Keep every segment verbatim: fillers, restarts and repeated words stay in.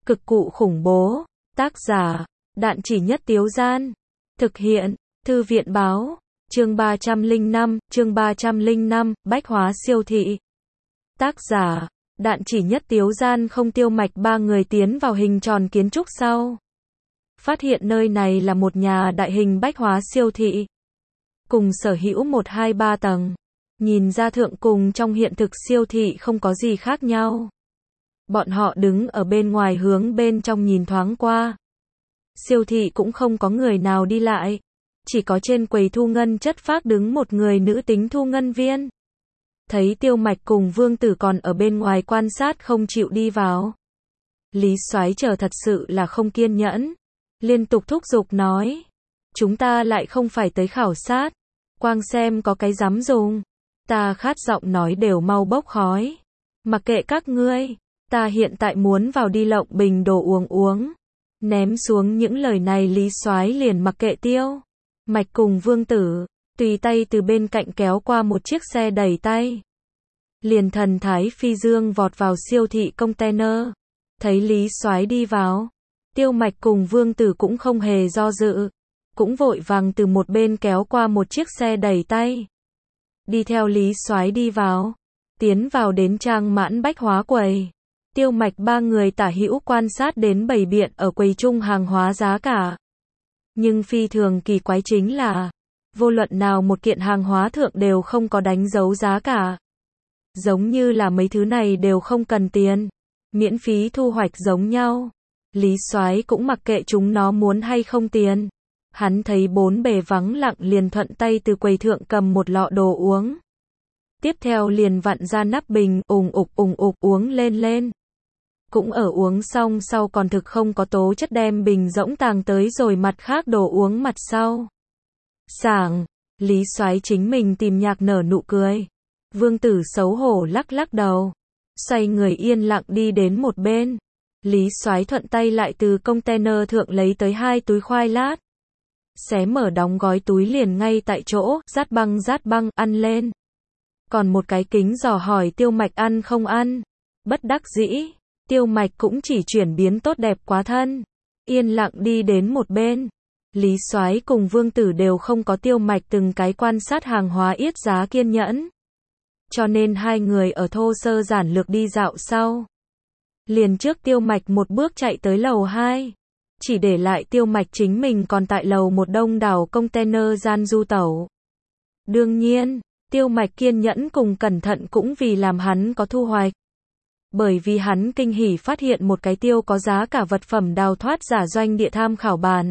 Cực cụ khủng bố. Tác giả, Đạn Chỉ Nhất Tiếu Gian. Thực hiện, Thư viện báo. Chương ba trăm lẻ năm, chương ba trăm lẻ năm, bách hóa siêu thị. Tác giả, Đạn Chỉ Nhất Tiếu Gian. Không Tiêu Mạch ba người tiến vào hình tròn kiến trúc sau. Phát hiện nơi này là một nhà đại hình bách hóa siêu thị. Cùng sở hữu một hai ba tầng. Nhìn ra thượng cùng trong hiện thực siêu thị không có gì khác nhau. Bọn họ đứng ở bên ngoài hướng bên trong nhìn thoáng qua. Siêu thị cũng không có người nào đi lại. Chỉ có trên quầy thu ngân chất phác đứng một người nữ tính thu ngân viên. Thấy Tiêu Mạch cùng Vương Tử còn ở bên ngoài quan sát không chịu đi vào. Lý Soái chờ thật sự là không kiên nhẫn. Liên tục thúc giục nói. Chúng ta lại không phải tới khảo sát. Quang xem có cái dám dùng. Ta khát giọng nói đều mau bốc khói. Mặc kệ các ngươi. Ta hiện tại muốn vào đi lộng bình đồ uống uống. Ném xuống những lời này Lý Soái liền mặc kệ Tiêu Mạch cùng Vương Tử. Tùy tay từ bên cạnh kéo qua một chiếc xe đẩy tay. Liền thần thái phi dương vọt vào siêu thị container. Thấy Lý Soái đi vào. Tiêu Mạch cùng Vương Tử cũng không hề do dự. Cũng vội vàng từ một bên kéo qua một chiếc xe đẩy tay. Đi theo Lý Soái đi vào. Tiến vào đến trang mãn bách hóa quầy. Tiêu Mạch ba người tả hữu quan sát đến bày biện ở quầy chung hàng hóa giá cả. Nhưng phi thường kỳ quái chính là, vô luận nào một kiện hàng hóa thượng đều không có đánh dấu giá cả. Giống như là mấy thứ này đều không cần tiền. Miễn phí thu hoạch giống nhau. Lý Soái cũng mặc kệ chúng nó muốn hay không tiền. Hắn thấy bốn bề vắng lặng liền thuận tay từ quầy thượng cầm một lọ đồ uống. Tiếp theo liền vặn ra nắp bình, ùng ục ùng ục uống lên lên. Cũng ở uống xong sau còn thực không có tố chất đem bình rỗng tàng tới rồi mặt khác đồ uống mặt sau. Sảng, Lý Soái chính mình tìm nhạc nở nụ cười. Vương Tử xấu hổ lắc lắc đầu. Xoay người yên lặng đi đến một bên. Lý Soái thuận tay lại từ container thượng lấy tới hai túi khoai lát. Xé mở đóng gói túi liền ngay tại chỗ, rát băng rát băng, ăn lên. Còn một cái kính dò hỏi Tiêu Mạch ăn không ăn. Bất đắc dĩ. Tiêu Mạch cũng chỉ chuyển biến tốt đẹp quá thân. Yên lặng đi đến một bên. Lý Soái cùng Vương Tử đều không có Tiêu Mạch từng cái quan sát hàng hóa yết giá kiên nhẫn. Cho nên hai người ở thô sơ giản lược đi dạo sau. Liền trước Tiêu Mạch một bước chạy tới lầu hai. Chỉ để lại Tiêu Mạch chính mình còn tại lầu một đông đảo container gian du tẩu. Đương nhiên, Tiêu Mạch kiên nhẫn cùng cẩn thận cũng vì làm hắn có thu hoạch. Bởi vì hắn kinh hỉ phát hiện một cái tiêu có giá cả vật phẩm đào thoát giả doanh địa tham khảo bản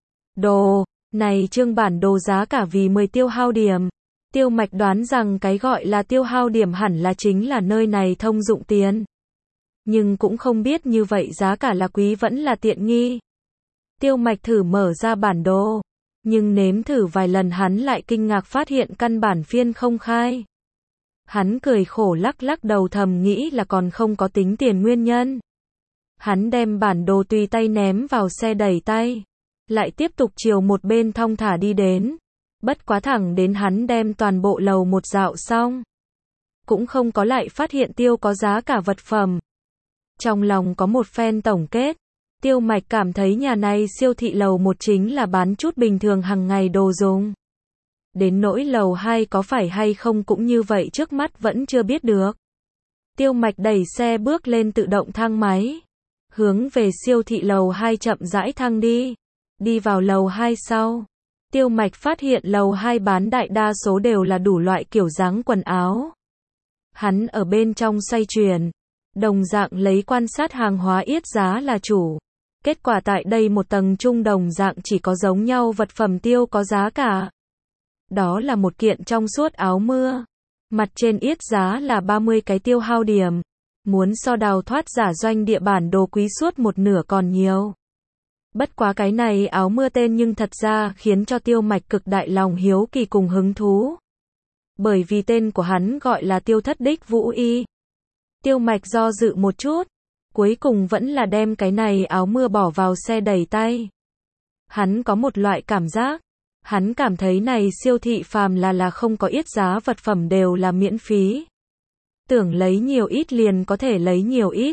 đồ. Này trương bản đồ giá cả vì mười tiêu hao điểm. Tiêu Mạch đoán rằng cái gọi là tiêu hao điểm hẳn là chính là nơi này thông dụng tiền. Nhưng cũng không biết như vậy giá cả là quý vẫn là tiện nghi. Tiêu Mạch thử mở ra bản đồ. Nhưng nếm thử vài lần hắn lại kinh ngạc phát hiện căn bản phiên không khai. Hắn cười khổ lắc lắc đầu thầm nghĩ là còn không có tính tiền nguyên nhân. Hắn đem bản đồ tùy tay ném vào xe đẩy tay. Lại tiếp tục chiều một bên thong thả đi đến. Bất quá thẳng đến hắn đem toàn bộ lầu một dạo xong. Cũng không có lại phát hiện tiêu có giá cả vật phẩm. Trong lòng có một phen tổng kết. Tiêu Mạch cảm thấy nhà này siêu thị lầu một chính là bán chút bình thường hàng ngày đồ dùng. Đến nỗi lầu hai có phải hay không cũng như vậy trước mắt vẫn chưa biết được. Tiêu Mạch đẩy xe bước lên tự động thang máy. Hướng về siêu thị lầu hai chậm rãi thang đi. Đi vào lầu hai sau. Tiêu Mạch phát hiện lầu hai bán đại đa số đều là đủ loại kiểu dáng quần áo. Hắn ở bên trong xoay chuyển. Đồng dạng lấy quan sát hàng hóa yết giá là chủ. Kết quả tại đây một tầng trung đồng dạng chỉ có giống nhau vật phẩm tiêu có giá cả. Đó là một kiện trong suốt áo mưa. Mặt trên yết giá là ba mươi cái tiêu hao điểm. Muốn so đào thoát giả doanh địa bản đồ quý suốt một nửa còn nhiều. Bất quá cái này áo mưa tên nhưng thật ra khiến cho Tiêu Mạch cực đại lòng hiếu kỳ cùng hứng thú. Bởi vì tên của hắn gọi là Tiêu Thất Đích Vũ Y. Tiêu Mạch do dự một chút. Cuối cùng vẫn là đem cái này áo mưa bỏ vào xe đẩy tay. Hắn có một loại cảm giác. Hắn cảm thấy này siêu thị phàm là là không có yết giá vật phẩm đều là miễn phí. Tưởng lấy nhiều ít liền có thể lấy nhiều ít.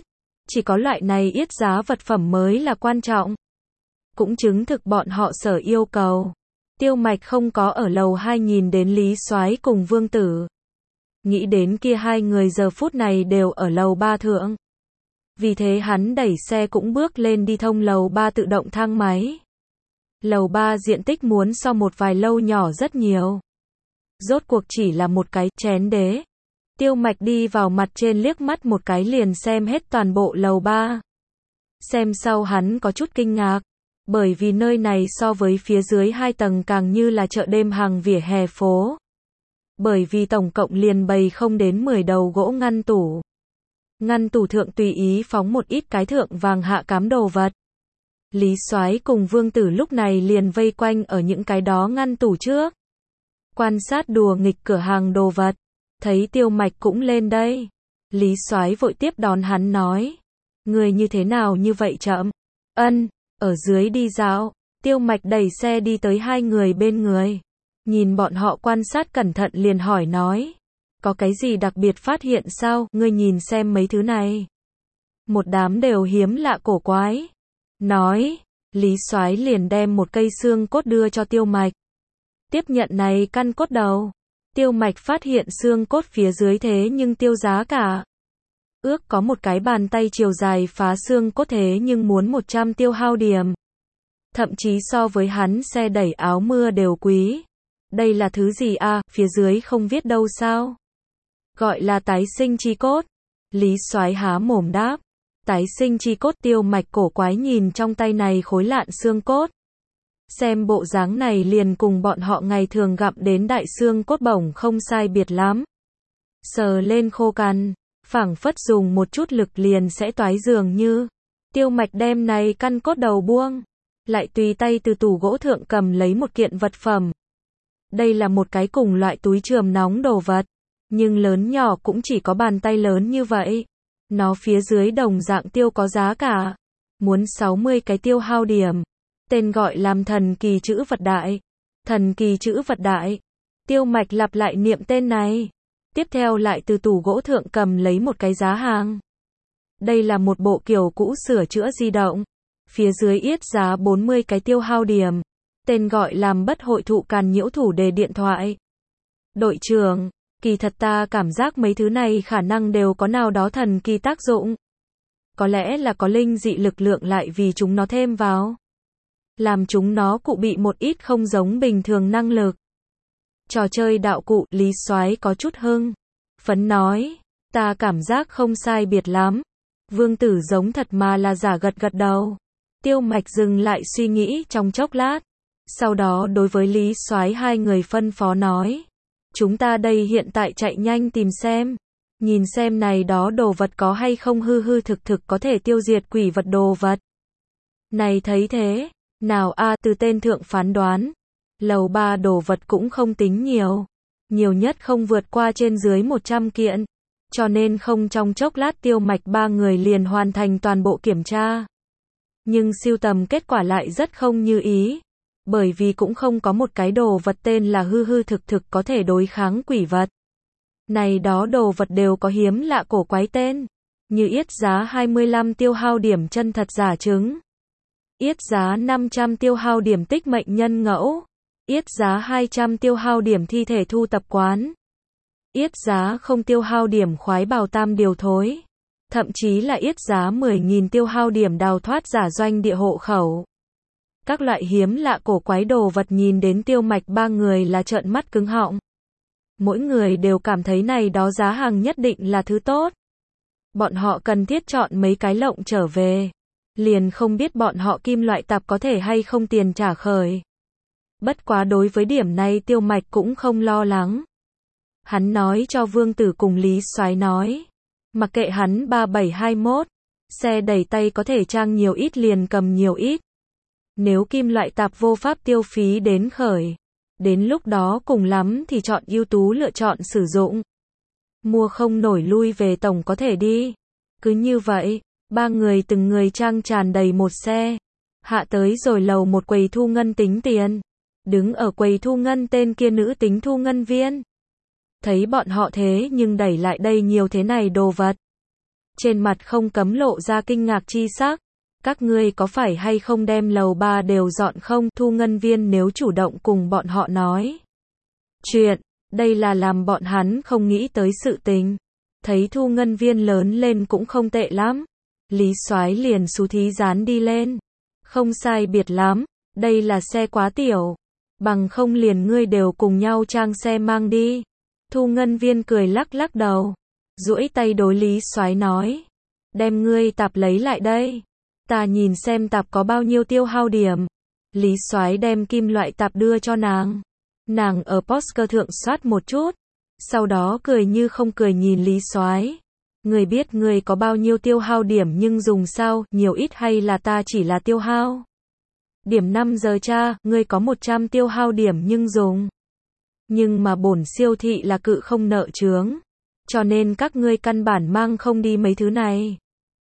Chỉ có loại này yết giá vật phẩm mới là quan trọng. Cũng chứng thực bọn họ sở yêu cầu. Tiêu Mạch không có ở lầu hai nhìn đến Lý Soái cùng Vương Tử. Nghĩ đến kia hai người giờ phút này đều ở lầu ba thượng. Vì thế hắn đẩy xe cũng bước lên đi thông lầu ba tự động thang máy. Lầu ba diện tích muốn so một vài lâu nhỏ rất nhiều. Rốt cuộc chỉ là một cái chén đế. Tiêu Mạch đi vào mặt trên liếc mắt một cái liền xem hết toàn bộ lầu ba. Xem sau hắn có chút kinh ngạc. Bởi vì nơi này so với phía dưới hai tầng càng như là chợ đêm hàng vỉa hè phố. Bởi vì tổng cộng liền bày không đến mười đầu gỗ ngăn tủ. Ngăn tủ thượng tùy ý phóng một ít cái thượng vàng hạ cám đồ vật. Lý Soái cùng Vương Tử lúc này liền vây quanh ở những cái đó ngăn tủ trước. Quan sát đùa nghịch cửa hàng đồ vật. Thấy Tiêu Mạch cũng lên đây. Lý Soái vội tiếp đón hắn nói. Người như thế nào như vậy chậm? Ân, ở dưới đi dạo. Tiêu Mạch đẩy xe đi tới hai người bên người. Nhìn bọn họ quan sát cẩn thận liền hỏi nói. Có cái gì đặc biệt phát hiện sao? Ngươi nhìn xem mấy thứ này. Một đám đều hiếm lạ cổ quái. Nói. Lý Soái liền đem một cây xương cốt đưa cho Tiêu Mạch. Tiếp nhận này căn cốt đầu. Tiêu Mạch phát hiện xương cốt phía dưới thế nhưng tiêu giá cả. Ước có một cái bàn tay chiều dài phá xương cốt thế nhưng muốn một trăm tiêu hao điểm. Thậm chí so với hắn xe đẩy áo mưa đều quý. Đây là thứ gì à, phía dưới không viết đâu sao? Gọi là tái sinh chi cốt. Lý Soái há mồm đáp. Tái sinh chi cốt. Tiêu Mạch cổ quái nhìn trong tay này khối lạn xương cốt. Xem bộ dáng này liền cùng bọn họ ngày thường gặm đến đại xương cốt bổng không sai biệt lắm. Sờ lên khô cằn, phảng phất dùng một chút lực liền sẽ toái dường như. Tiêu Mạch đem này căn cốt đầu buông. Lại tùy tay từ tủ gỗ thượng cầm lấy một kiện vật phẩm. Đây là một cái cùng loại túi chườm nóng đồ vật. Nhưng lớn nhỏ cũng chỉ có bàn tay lớn như vậy. Nó phía dưới đồng dạng tiêu có giá cả. Muốn sáu mươi cái tiêu hao điểm. Tên gọi làm thần kỳ chữ vật đại. Thần kỳ chữ vật đại. Tiêu Mạch lặp lại niệm tên này. Tiếp theo lại từ tủ gỗ thượng cầm lấy một cái giá hàng. Đây là một bộ kiểu cũ sửa chữa di động. Phía dưới yết giá bốn mươi cái tiêu hao điểm. Tên gọi làm bất hội thụ càn nhiễu thủ đề điện thoại. Đội trưởng, kỳ thật ta cảm giác mấy thứ này khả năng đều có nào đó thần kỳ tác dụng. Có lẽ là có linh dị lực lượng lại vì chúng nó thêm vào. Làm chúng nó cụ bị một ít không giống bình thường năng lực. Trò chơi đạo cụ. Lý Soái có chút hưng phấn nói. Ta cảm giác không sai biệt lắm. Vương Tử giống thật mà là giả gật gật đầu. Tiêu Mạch dừng lại suy nghĩ trong chốc lát. Sau đó đối với Lý Soái hai người phân phó nói. Chúng ta đây hiện tại chạy nhanh tìm xem. Nhìn xem này đó đồ vật có hay không hư hư thực thực có thể tiêu diệt quỷ vật đồ vật. Này thấy thế. Nào a à, từ tên thượng phán đoán. Lầu ba đồ vật cũng không tính nhiều. Nhiều nhất không vượt qua trên dưới một trăm kiện. Cho nên không trong chốc lát Tiêu Mạch ba người liền hoàn thành toàn bộ kiểm tra. Nhưng siêu tầm kết quả lại rất không như ý. Bởi vì cũng không có một cái đồ vật tên là hư hư thực thực có thể đối kháng quỷ vật. Này đó đồ vật đều có hiếm lạ cổ quái tên. Như yết giá hai mươi lăm tiêu hao điểm chân thật giả chứng. Yết giá năm trăm tiêu hao điểm tích mệnh nhân ngẫu. Yết giá hai trăm tiêu hao điểm thi thể thu tập quán. Yết giá không tiêu hao điểm khoái bào tam điều thối. Thậm chí là yết giá mười nghìn tiêu hao điểm đào thoát giả doanh địa hộ khẩu. Các loại hiếm lạ cổ quái đồ vật nhìn đến Tiêu Mạch ba người là trợn mắt cứng họng. Mỗi người đều cảm thấy này đó giá hàng nhất định là thứ tốt. Bọn họ cần thiết chọn mấy cái lộng trở về. Liền không biết bọn họ kim loại tạp có thể hay không tiền trả khởi. Bất quá đối với điểm này Tiêu Mạch cũng không lo lắng. Hắn nói cho Vương Tử cùng Lý Soái nói. Mặc kệ hắn ba bảy hai mốt. Xe đẩy tay có thể trang nhiều ít liền cầm nhiều ít. Nếu kim loại tạp vô pháp tiêu phí đến khởi. Đến lúc đó cùng lắm thì chọn ưu tú lựa chọn sử dụng. Mua không nổi lui về tổng có thể đi. Cứ như vậy, ba người từng người trang tràn đầy một xe. Hạ tới rồi lầu một quầy thu ngân tính tiền. Đứng ở quầy thu ngân tên kia nữ tính thu ngân viên. Thấy bọn họ thế nhưng đẩy lại đây nhiều thế này đồ vật. trên mặt không cấm lộ ra kinh ngạc chi sắc. Các ngươi có phải hay không đem lầu ba đều dọn không? Thu ngân viên nếu chủ động cùng bọn họ nói chuyện, đây là làm bọn hắn không nghĩ tới sự tình. Thấy thu ngân viên lớn lên cũng không tệ lắm. Lý Soái liền xú thí dán đi lên. Không sai biệt lắm, đây là xe quá tiểu. Bằng không liền ngươi đều cùng nhau trang xe mang đi. Thu ngân viên cười lắc lắc đầu. Duỗi tay đối Lý Soái nói. Đem ngươi tạp lấy lại đây. Ta nhìn xem tạp có bao nhiêu tiêu hao điểm. Lý Soái đem kim loại tạp đưa cho nàng. Nàng ở poster thượng soát một chút. Sau đó cười như không cười nhìn Lý Soái. Ngươi biết ngươi có bao nhiêu tiêu hao điểm nhưng dùng sao, nhiều ít hay là ta chỉ là tiêu hao? Điểm năm giờ cha, ngươi có một trăm tiêu hao điểm nhưng dùng. Nhưng mà bổn siêu thị là cự không nợ chướng. Cho nên các ngươi căn bản mang không đi mấy thứ này.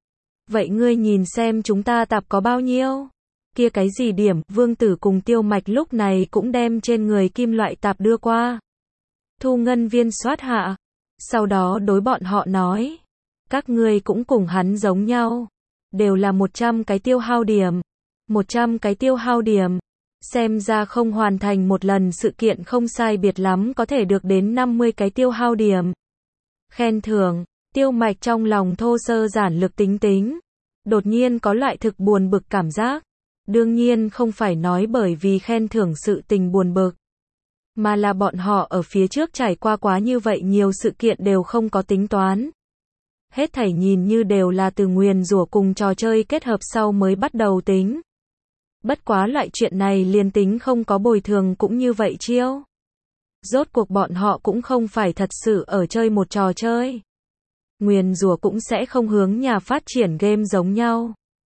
Vậy ngươi nhìn xem chúng ta tạp có bao nhiêu? Kia cái gì điểm, Vương Tử cùng Tiêu Mạch lúc này cũng đem trên người kim loại tạp đưa qua. Thu ngân viên soát hạ. Sau đó đối bọn họ nói. Các ngươi cũng cùng hắn giống nhau. Đều là một trăm cái tiêu hao điểm. một trăm cái tiêu hao điểm. Xem ra không hoàn thành một lần sự kiện không sai biệt lắm có thể được đến năm mươi cái tiêu hao điểm. Khen thưởng. Tiêu Mạch trong lòng thô sơ giản lược tính tính. Đột nhiên có loại thực buồn bực cảm giác. Đương nhiên không phải nói bởi vì khen thưởng sự tình buồn bực. Mà là bọn họ ở phía trước trải qua quá như vậy nhiều sự kiện đều không có tính toán. Hết thảy nhìn như đều là từ nguyền rủa cùng trò chơi kết hợp sau mới bắt đầu tính. Bất quá loại chuyện này liền tính không có bồi thường cũng như vậy chiêu. Rốt cuộc bọn họ cũng không phải thật sự ở chơi một trò chơi. Nguyền rủa cũng sẽ không hướng nhà phát triển game giống nhau.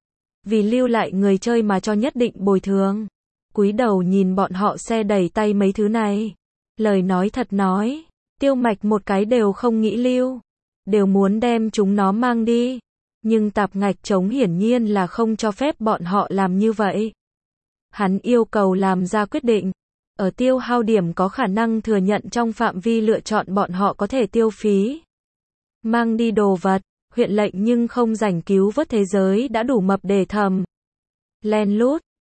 Vì lưu lại người chơi mà cho nhất định bồi thường. Cúi đầu nhìn bọn họ xe đẩy tay mấy thứ này. Lời nói thật nói, Tiêu Mạch một cái đều không nghĩ lưu. Đều muốn đem chúng nó mang đi. Nhưng tạp ngạch trống hiển nhiên là không cho phép bọn họ làm như vậy. Hắn yêu cầu làm ra quyết định. Ở tiêu hao điểm có khả năng thừa nhận trong phạm vi lựa chọn bọn họ có thể tiêu phí. Mang đi đồ vật, huyện lệnh nhưng không rảnh cứu vớt thế giới đã đủ mập để thầm. Len lút,